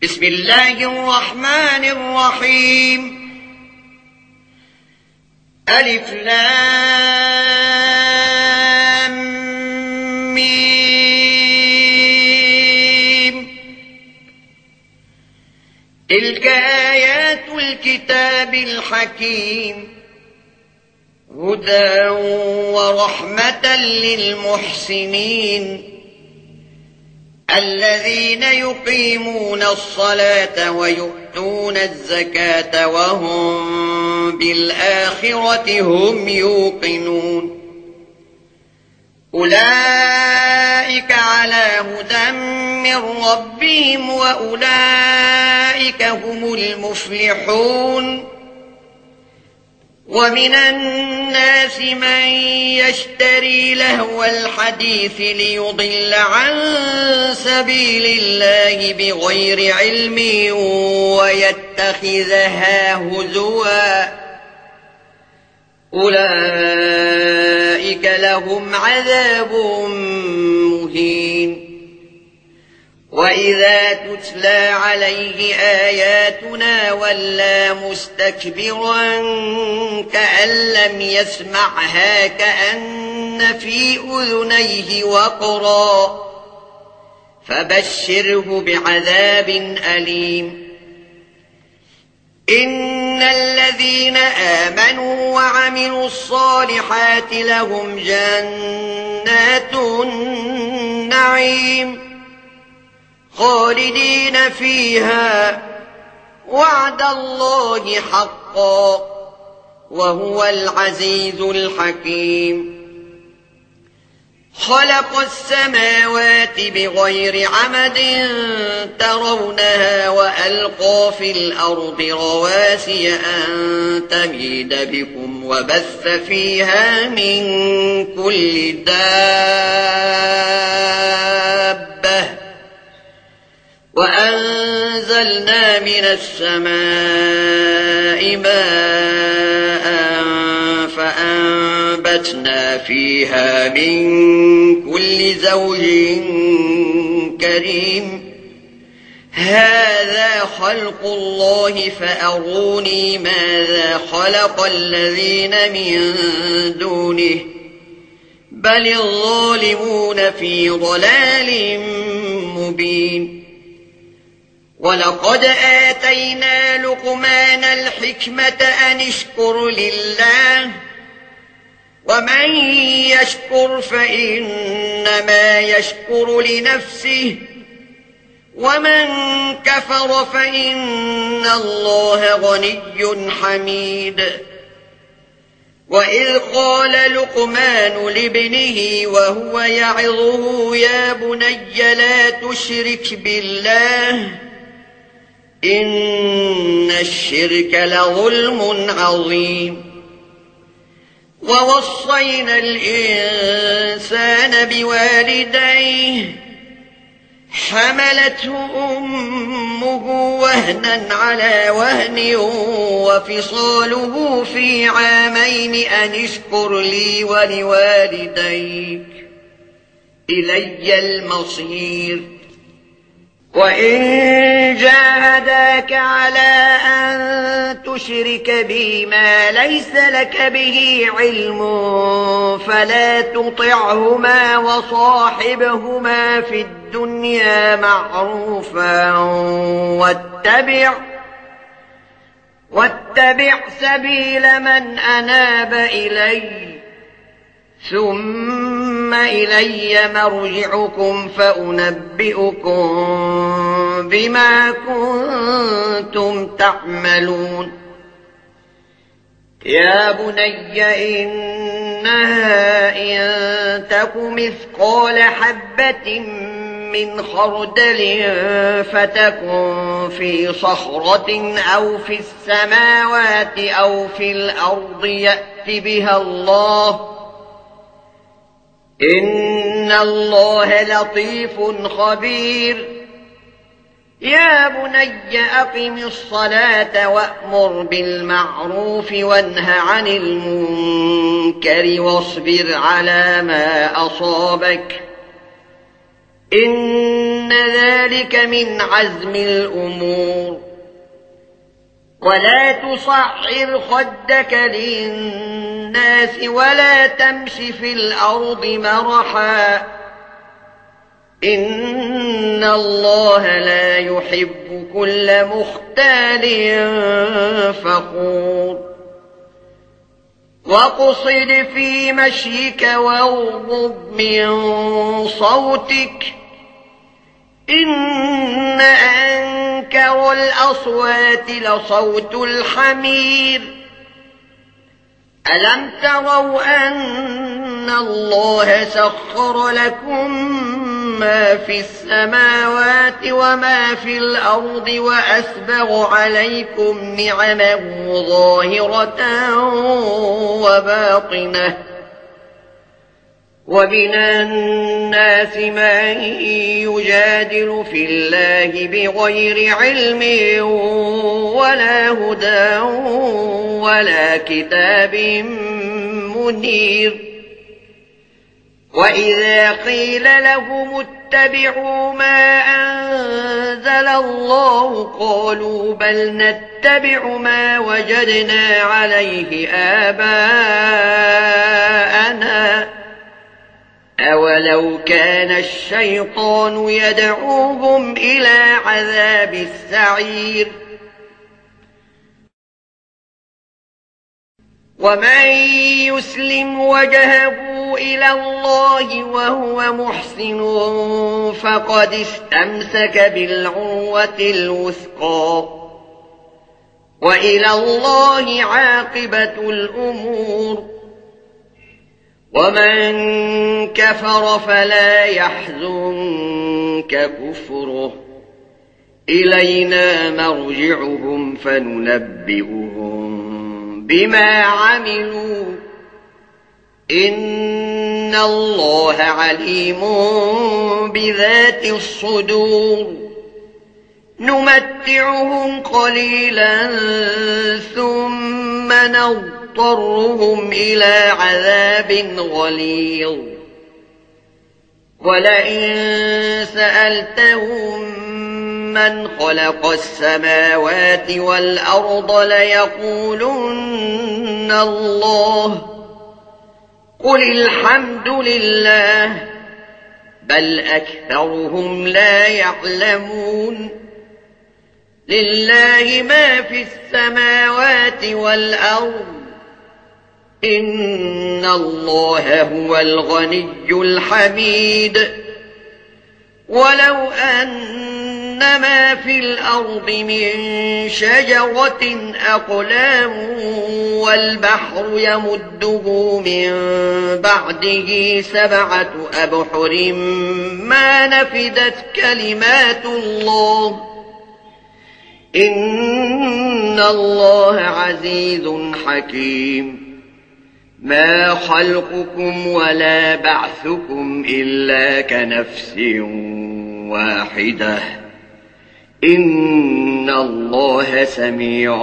بسم الله الرحمن الرحيم. ألف لام ميم. تلك آيات الكتاب الحكيم، هدى ورحمة للمحسنين الذين يقيمون الصلاة ويؤتون الزكاة وهم بالآخرة هم يوقنون. أولئك على هدى من ربهم وأولئك هم المفلحون. ومن الناس من يشتري لهو الحديث ليضل عن سبيل الله بغير علم ويتخذها هزوا، أولئك لهم عذاب مهين. وإذا تتلى عليه آياتنا ولى مستكبرا كأن لم يسمعها كأن في أذنيه وقرا، فبشره بعذاب أليم. إن الذين آمنوا وعملوا الصالحات لهم جنات النعيم خالدين فيها، وعد الله حقا، وهو العزيز الحكيم. خلق السماوات بغير عمد ترونها وألقى في الأرض رواسي أن تميد بكم وبث فيها من كل دابة، وأنزلنا من السماء ماء فأنبتنا فيها من كل زوج كريم. هذا خلق الله فأروني ماذا خلق الذين من دونه، بل الظالمون في ضلال مبين. ولقد آتينا لقمان الحكمة أن اشكر لله، ومن يشكر فإنما يشكر لنفسه، ومن كفر فإن الله غني حميد. وإذ قال لقمان لابنه وهو يعظه يا بني لا تشرك بالله إن الشرك لظلم عظيم. ووصينا الإنسان بوالديه حملته أمه وهنا على وهن وفصاله في عامين أن اشكر لي ولوالديك إلي المصير. وإن جاهداك على أن تشرك بي ما ليس لك به علم فلا تطعهما وصاحبهما في الدنيا معروفا واتبع سبيل من أناب إلي، ثم إلي مرجعكم فأنبئكم بما كنتم تعملون. يا بني إنها إن تك مثقال حبة من خردل فتكن في صخرة أو في السماوات أو في الأرض يأت بها الله، إن الله لطيف خبير. يا بني أقم الصلاة وأمر بالمعروف وانه عن المنكر واصبر على ما أصابك، إن إن ذلك من عزم الأمور. ولا تصعر خدك للناس ولا تمش في الأرض مرحا إن الله لا يحب كل مختال فخور. واقصد في مشيك واغضض من صوتك إن أنكر الأصوات لصوت الحمير. ألم تروا أن الله سخر لكم ما في السماوات وما في الأرض وأسبغ عليكم نعمه ظاهرة وباطنة ومن الناس من يجادل في الله بغير علم ولا هدى ولا كتاب منير. وإذا قيل لهم اتبعوا ما أنزل الله قالوا بل نتبع ما وجدنا عليه آباءنا أولو كان الشيطان يدعوهم إلى عذاب السعير. ومن يسلم وجهه إلى الله وهو محسن فقد استمسك بالعروة الوثقى وإلى الله عاقبة الأمور. ومن كفر فلا يحزنك كفره إلينا مرجعهم فننبئهم بما عملوا إن الله عليم بذات الصدور. نمتعهم قليلا ثم نضطرهم إلى عذاب غليظ. ولئن سألتهم من خلق السماوات والأرض ليقولن الله قل الحمد لله بل أكثرهم لا يعلمون. لله ما في السماوات والأرض إن الله هو الغني الحميد. ولو أن ما في الأرض من شجرة أقلام والبحر يمده من بعده 7 أبحر ما نفدت كلمات الله إن الله عزيز حكيم. ما خلقكم ولا بعثكم إلا كنفس واحدة إن الله سميع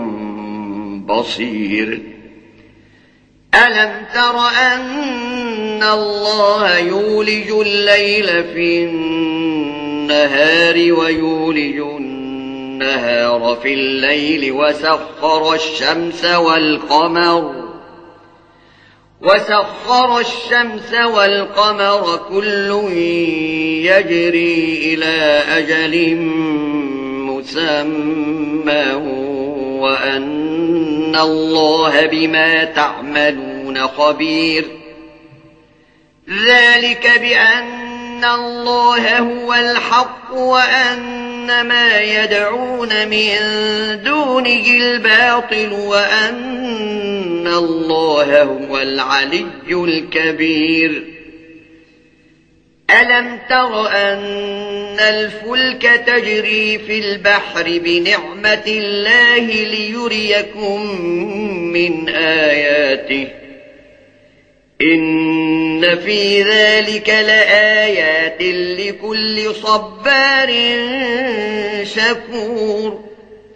بصير. ألم تر أن الله يولج الليل في النهار ويولج النهار في الليل وسخر الشمس والقمر كل يجري إلى أجل مسمى وأن الله بما تعملون خبير. ذلك بأن الله هو الحق وأن ما يدعون من دونه الباطل وأن الله هو العلي الكبير. ألم تر أن الفلك تجري في البحر بنعمة الله ليريكم من آياته إن في ذلك لآيات لكل صبار شكور.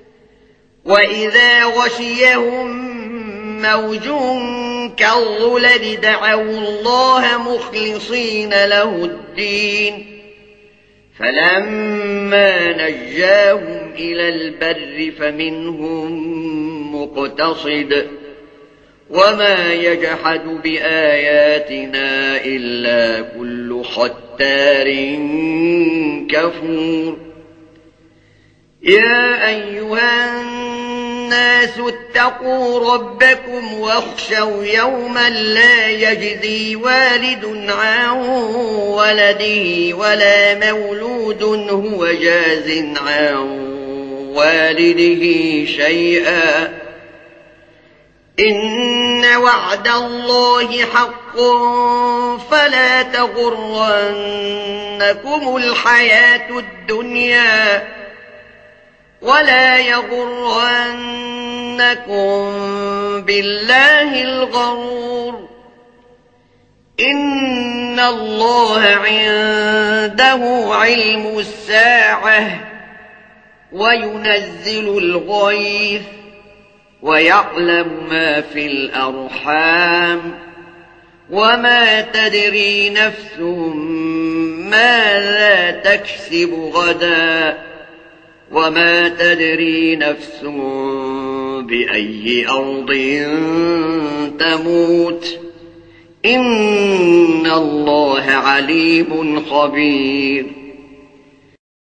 وإذا غشيهم موج كالظلل دعوا الله مخلصين له الدين فلما نجاهم إلى البر فمنهم مقتصد وما يجحد بآياتنا إلا كل ختار كفور يا أيها الناس اتقوا ربكم واخشوا يوما لا يجزي والد عن ولده ولا مولود هو جاز عن والده شيئا إن وعد الله حق فلا تغرنكم الحياة الدنيا ولا يغرنكم بالله الغرور إن الله عنده علم الساعة وينزل الغيث ويعلم ما في الأرحام وما تدري نفس ماذا تكسب غدا وما تدري نفس بأي أرض تموت إن الله عليم خبير